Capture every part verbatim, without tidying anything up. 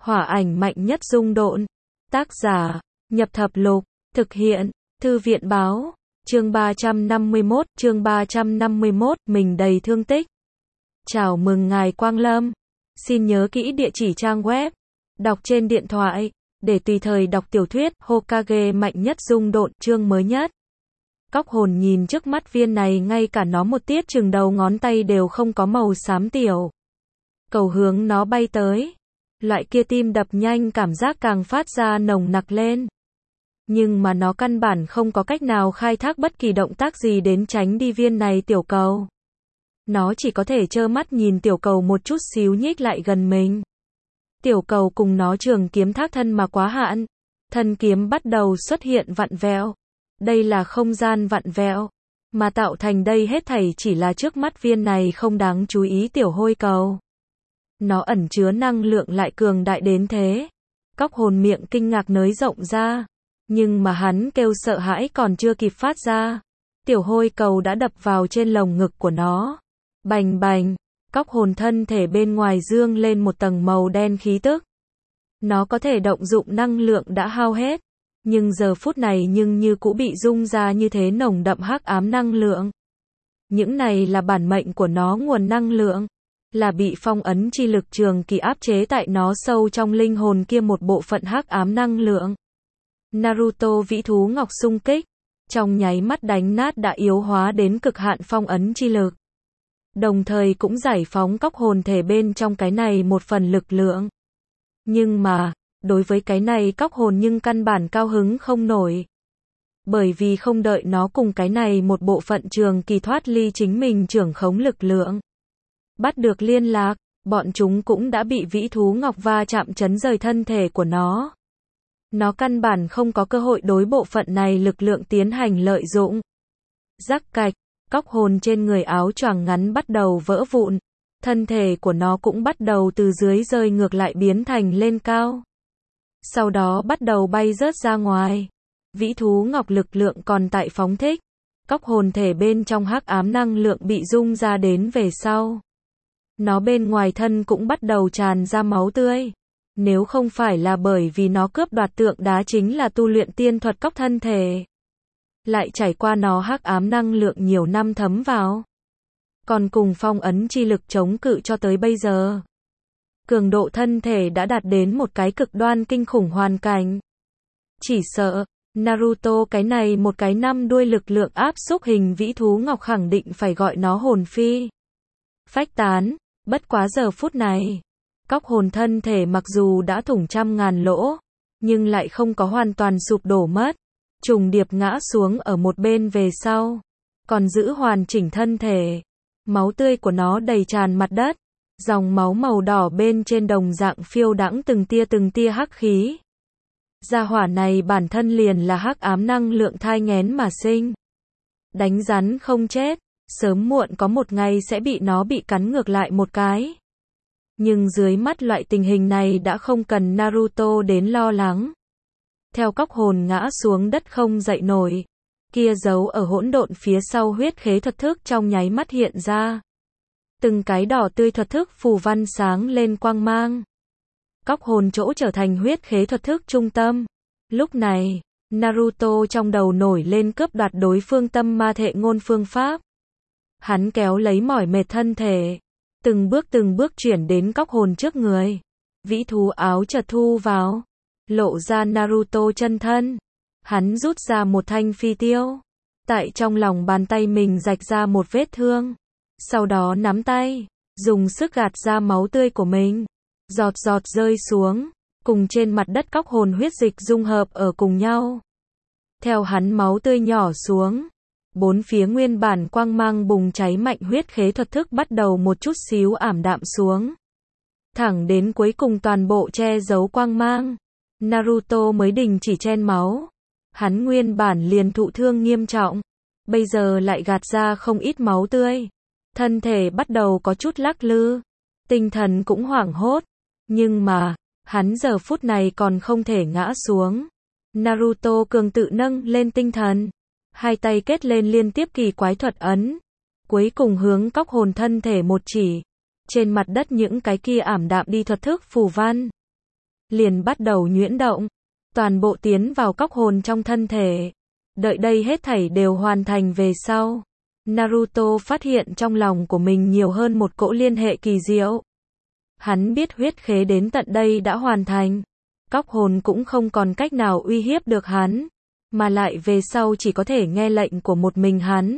Hỏa ảnh mạnh nhất dung độn. Tác giả, Nhập Thập Lục. Thực hiện, Thư viện báo. Chương ba trăm năm mươi mốt, chương ba trăm năm mươi mốt, mình đầy thương tích. Chào mừng ngài Quang Lâm. Xin nhớ kỹ địa chỉ trang web. Đọc trên điện thoại, để tùy thời đọc tiểu thuyết Hokage mạnh nhất dung độn chương mới nhất. Cóc hồn nhìn trước mắt viên này ngay cả nó một tiết chừng đầu ngón tay đều không có màu xám tiểu. Cầu hướng nó bay tới. Loại kia tim đập nhanh cảm giác càng phát ra nồng nặc lên. Nhưng mà nó căn bản không có cách nào khai thác bất kỳ động tác gì đến tránh đi viên này tiểu cầu. Nó chỉ có thể trơ mắt nhìn tiểu cầu một chút xíu nhích lại gần mình. Tiểu cầu cùng nó trường kiếm thác thân mà quá hạn. Thân kiếm bắt đầu xuất hiện vặn vẹo. Đây là không gian vặn vẹo. Mà tạo thành đây hết thảy chỉ là trước mắt viên này không đáng chú ý tiểu hôi cầu. Nó ẩn chứa năng lượng lại cường đại đến thế. Cóc hồn miệng kinh ngạc nới rộng ra. Nhưng mà hắn kêu sợ hãi còn chưa kịp phát ra. Tiểu hôi cầu đã đập vào trên lồng ngực của nó. Bành bành. Cóc hồn thân thể bên ngoài dương lên một tầng màu đen khí tức. Nó có thể động dụng năng lượng đã hao hết. Nhưng giờ phút này nhưng như cũ bị rung ra như thế nồng đậm hắc ám năng lượng. Những này là bản mệnh của nó nguồn năng lượng. Là bị phong ấn chi lực trường kỳ áp chế tại nó sâu trong linh hồn kia một bộ phận hắc ám năng lượng. Naruto vĩ thú ngọc xung kích. Trong nháy mắt đánh nát đã yếu hóa đến cực hạn phong ấn chi lực. Đồng thời cũng giải phóng cóc hồn thể bên trong cái này một phần lực lượng. Nhưng mà, đối với cái này cóc hồn nhưng căn bản cao hứng không nổi. Bởi vì không đợi nó cùng cái này một bộ phận trường kỳ thoát ly chính mình trưởng khống lực lượng. Bắt được liên lạc, bọn chúng cũng đã bị vĩ thú ngọc va chạm chấn rời thân thể của nó. Nó căn bản không có cơ hội đối bộ phận này lực lượng tiến hành lợi dụng. Rắc cạch, cóc hồn trên người áo choàng ngắn bắt đầu vỡ vụn. Thân thể của nó cũng bắt đầu từ dưới rơi ngược lại biến thành lên cao. Sau đó bắt đầu bay rớt ra ngoài. Vĩ thú ngọc lực lượng còn tại phóng thích. Cóc hồn thể bên trong hắc ám năng lượng bị rung ra đến về sau. Nó bên ngoài thân cũng bắt đầu tràn ra máu tươi. Nếu không phải là bởi vì nó cướp đoạt tượng đá chính là tu luyện tiên thuật cóc thân thể. Lại trải qua nó hắc ám năng lượng nhiều năm thấm vào. Còn cùng phong ấn chi lực chống cự cho tới bây giờ. Cường độ thân thể đã đạt đến một cái cực đoan kinh khủng hoàn cảnh. Chỉ sợ, Naruto cái này một cái năm đuôi lực lượng áp xúc hình vĩ thú ngọc khẳng định phải gọi nó hồn phi. Phách tán, bất quá giờ phút này. Cóc hồn thân thể mặc dù đã thủng trăm ngàn lỗ, nhưng lại không có hoàn toàn sụp đổ mất. Trùng điệp ngã xuống ở một bên về sau. Còn giữ hoàn chỉnh thân thể. Máu tươi của nó đầy tràn mặt đất. Dòng máu màu đỏ bên trên đồng dạng phiêu đãng từng tia từng tia hắc khí. Gia hỏa này bản thân liền là hắc ám năng lượng thai nghén mà sinh. Đánh rắn không chết, sớm muộn có một ngày sẽ bị nó bị cắn ngược lại một cái. Nhưng dưới mắt loại tình hình này đã không cần Naruto đến lo lắng. Theo cóc hồn ngã xuống đất không dậy nổi. Kia giấu ở hỗn độn phía sau huyết khế thuật thức trong nháy mắt hiện ra. Từng cái đỏ tươi thuật thức phù văn sáng lên quang mang. Cóc hồn chỗ trở thành huyết khế thuật thức trung tâm. Lúc này, Naruto trong đầu nổi lên cướp đoạt đối phương tâm ma thệ ngôn phương pháp. Hắn kéo lấy mỏi mệt thân thể. Từng bước từng bước chuyển đến cóc hồn trước người. Vĩ thú áo chợt thu vào. Lộ ra Naruto chân thân. Hắn rút ra một thanh phi tiêu. Tại trong lòng bàn tay mình rạch ra một vết thương. Sau đó nắm tay. Dùng sức gạt ra máu tươi của mình. Giọt giọt rơi xuống. Cùng trên mặt đất cóc hồn huyết dịch dung hợp ở cùng nhau. Theo hắn máu tươi nhỏ xuống. Bốn phía nguyên bản quang mang bùng cháy mạnh huyết khế thuật thức bắt đầu một chút xíu ảm đạm xuống. Thẳng đến cuối cùng toàn bộ che giấu quang mang. Naruto mới đình chỉ chen máu. Hắn nguyên bản liền thụ thương nghiêm trọng. Bây giờ lại gạt ra không ít máu tươi. Thân thể bắt đầu có chút lắc lư. Tinh thần cũng hoảng hốt. Nhưng mà, hắn giờ phút này còn không thể ngã xuống. Naruto cường tự nâng lên tinh thần. Hai tay kết lên liên tiếp kỳ quái thuật ấn. Cuối cùng hướng cóc hồn thân thể một chỉ. Trên mặt đất những cái kia ảm đạm đi thuật thức phù văn. liền bắt đầu nhuyễn động, toàn bộ tiến vào cóc hồn trong thân thể. Đợi đây hết thảy đều hoàn thành về sau, Naruto phát hiện trong lòng của mình nhiều hơn một cỗ liên hệ kỳ diệu. Hắn biết huyết khế đến tận đây đã hoàn thành, cóc hồn cũng không còn cách nào uy hiếp được hắn, mà lại về sau chỉ có thể nghe lệnh của một mình hắn.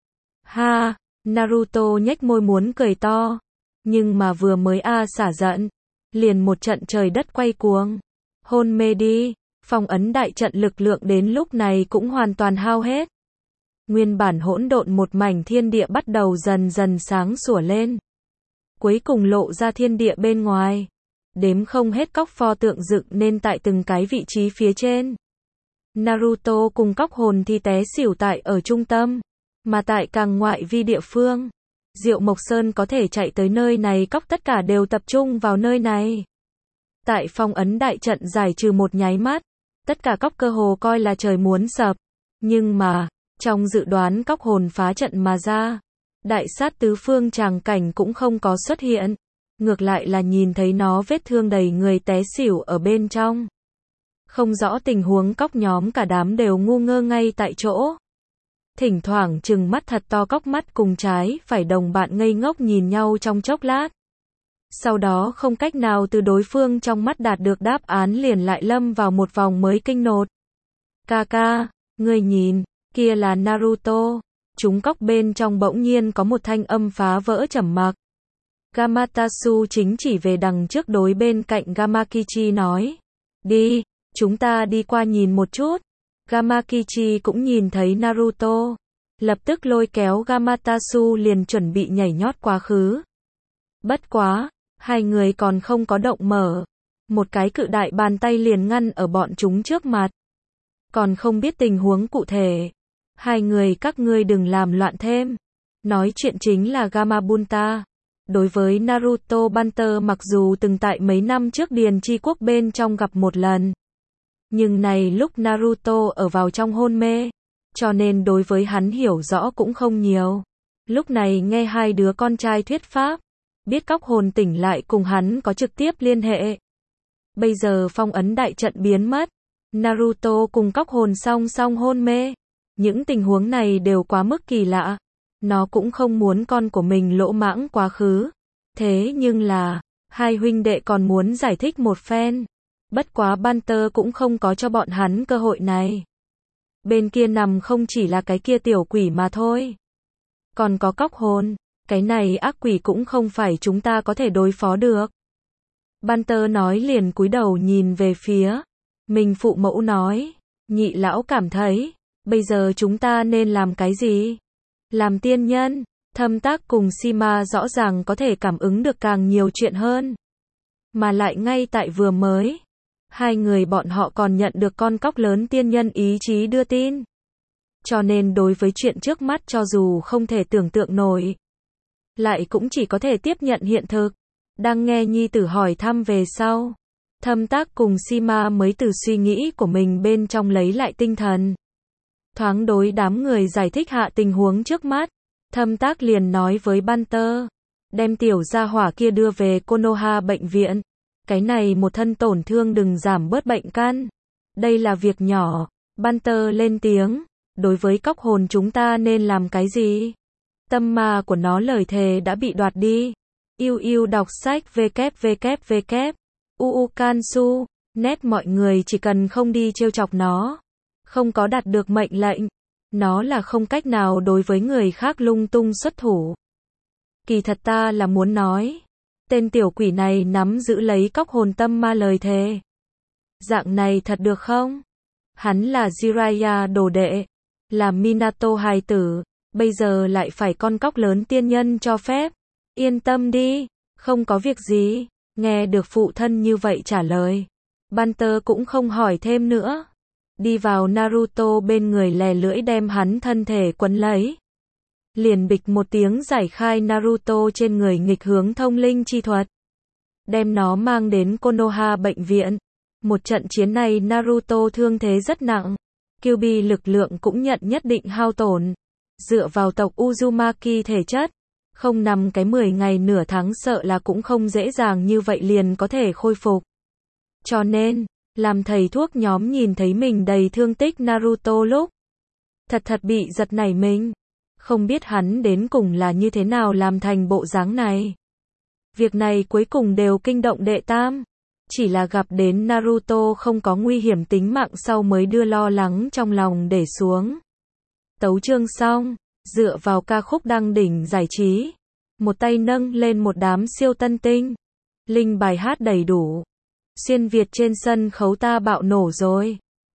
Ha, Naruto nhếch môi muốn cười to, nhưng mà vừa mới a xả giận, liền một trận trời đất quay cuồng. Hôn mê đi, phong ấn đại trận lực lượng đến lúc này cũng hoàn toàn hao hết. Nguyên bản hỗn độn một mảnh thiên địa bắt đầu dần dần sáng sủa lên. Cuối cùng lộ ra thiên địa bên ngoài. Đếm không hết cóc pho tượng dựng nên tại từng cái vị trí phía trên. Naruto cùng cóc hồn thì té xỉu tại ở trung tâm. Mà tại càng ngoại vi địa phương, Diệu Mộc Sơn có thể chạy tới nơi này, cóc tất cả đều tập trung vào nơi này. Tại phong ấn đại trận giải trừ một nháy mắt, tất cả cóc cơ hồ coi là trời muốn sập. Nhưng mà, trong dự đoán cóc hồn phá trận mà ra, đại sát tứ phương tràng cảnh cũng không có xuất hiện. Ngược lại là nhìn thấy nó vết thương đầy người té xỉu ở bên trong. Không rõ tình huống cóc nhóm cả đám đều ngu ngơ ngay tại chỗ. Thỉnh thoảng trừng mắt thật to, cóc mắt cùng trái phải đồng bạn ngây ngốc nhìn nhau trong chốc lát. Sau đó không cách nào từ đối phương trong mắt đạt được đáp án liền lại lâm vào một vòng mới kinh nột. Kaka, ngươi nhìn, kia là Naruto. Chúng cóc bên trong bỗng nhiên có một thanh âm phá vỡ trầm mặc. Gamatsu chính chỉ về đằng trước đối bên cạnh Gamakichi nói. Đi, chúng ta đi qua nhìn một chút. Gamakichi cũng nhìn thấy Naruto. Lập tức lôi kéo Gamatsu liền chuẩn bị nhảy nhót quá khứ. Bất quá, hai người còn không có động mở. Một cái cự đại bàn tay liền ngăn ở bọn chúng trước mặt. Còn không biết tình huống cụ thể. Hai người các ngươi đừng làm loạn thêm. Nói chuyện chính là Gamabunta. Đối với Naruto Banter mặc dù từng tại mấy năm trước Điền Chi Quốc bên trong gặp một lần. Nhưng này lúc Naruto ở vào trong hôn mê. Cho nên đối với hắn hiểu rõ cũng không nhiều. Lúc này nghe hai đứa con trai thuyết pháp. Biết cóc hồn tỉnh lại cùng hắn có trực tiếp liên hệ. Bây giờ phong ấn đại trận biến mất. Naruto cùng cóc hồn song song hôn mê. Những tình huống này đều quá mức kỳ lạ. Nó cũng không muốn con của mình lỗ mãng quá khứ. Thế nhưng là, hai huynh đệ còn muốn giải thích một phen. Bất quá Banter cũng không có cho bọn hắn cơ hội này. Bên kia nằm không chỉ là cái kia tiểu quỷ mà thôi. Còn có cóc hồn. Cái này ác quỷ cũng không phải chúng ta có thể đối phó được. Banter nói liền cúi đầu nhìn về phía. Mình phụ mẫu nói. Nhị lão cảm thấy. Bây giờ chúng ta nên làm cái gì? Làm tiên nhân. Thâm Tác cùng Shima rõ ràng có thể cảm ứng được càng nhiều chuyện hơn. Mà lại ngay tại vừa mới. Hai người bọn họ còn nhận được con cóc lớn tiên nhân ý chí đưa tin. Cho nên đối với chuyện trước mắt cho dù không thể tưởng tượng nổi. Lại cũng chỉ có thể tiếp nhận hiện thực. Đang nghe nhi tử hỏi thăm về sau. Thâm Tác cùng Shima mới từ suy nghĩ của mình bên trong lấy lại tinh thần. Thoáng đối đám người giải thích hạ tình huống trước mắt. Thâm Tác liền nói với Banter. Đem tiểu gia hỏa kia đưa về Konoha bệnh viện. Cái này một thân tổn thương đừng giảm bớt bệnh căn. Đây là việc nhỏ. Banter lên tiếng. Đối với cóc hồn chúng ta nên làm cái gì? Tâm ma của nó lời thề đã bị đoạt đi. Yêu yêu đọc sách www. Uukansu. Net mọi người chỉ cần không đi trêu chọc nó. Không có đạt được mệnh lệnh. Nó là không cách nào đối với người khác lung tung xuất thủ. Kỳ thật ta là muốn nói. Tên tiểu quỷ này nắm giữ lấy cóc hồn tâm ma lời thề. Dạng này thật được không? Hắn là Jiraiya đồ đệ. Là Minato hài tử. Bây giờ lại phải con cóc lớn tiên nhân cho phép. Yên tâm đi. Không có việc gì. Nghe được phụ thân như vậy trả lời. Banter cũng không hỏi thêm nữa. Đi vào Naruto bên người lè lưỡi đem hắn thân thể quấn lấy. Liền bịch một tiếng giải khai Naruto trên người nghịch hướng thông linh chi thuật. Đem nó mang đến Konoha bệnh viện. Một trận chiến này Naruto thương thế rất nặng. Kyuubi lực lượng cũng nhận nhất định hao tổn. Dựa vào tộc Uzumaki thể chất. Không nằm cái mười ngày nửa tháng sợ là cũng không dễ dàng như vậy liền có thể khôi phục. Cho nên, làm thầy thuốc nhóm nhìn thấy mình đầy thương tích Naruto lúc thật thật bị giật nảy mình. Không biết hắn đến cùng là như thế nào làm thành bộ dáng này. Việc này cuối cùng đều kinh động đệ tam. Chỉ là gặp đến Naruto không có nguy hiểm tính mạng sau mới đưa lo lắng trong lòng để xuống. Tấu chương xong, dựa vào ca khúc đăng đỉnh giải trí. Một tay nâng lên một đám siêu tân tinh. Linh bài hát đầy đủ. Xuyên Việt trên sân khấu ta bạo nổ rồi.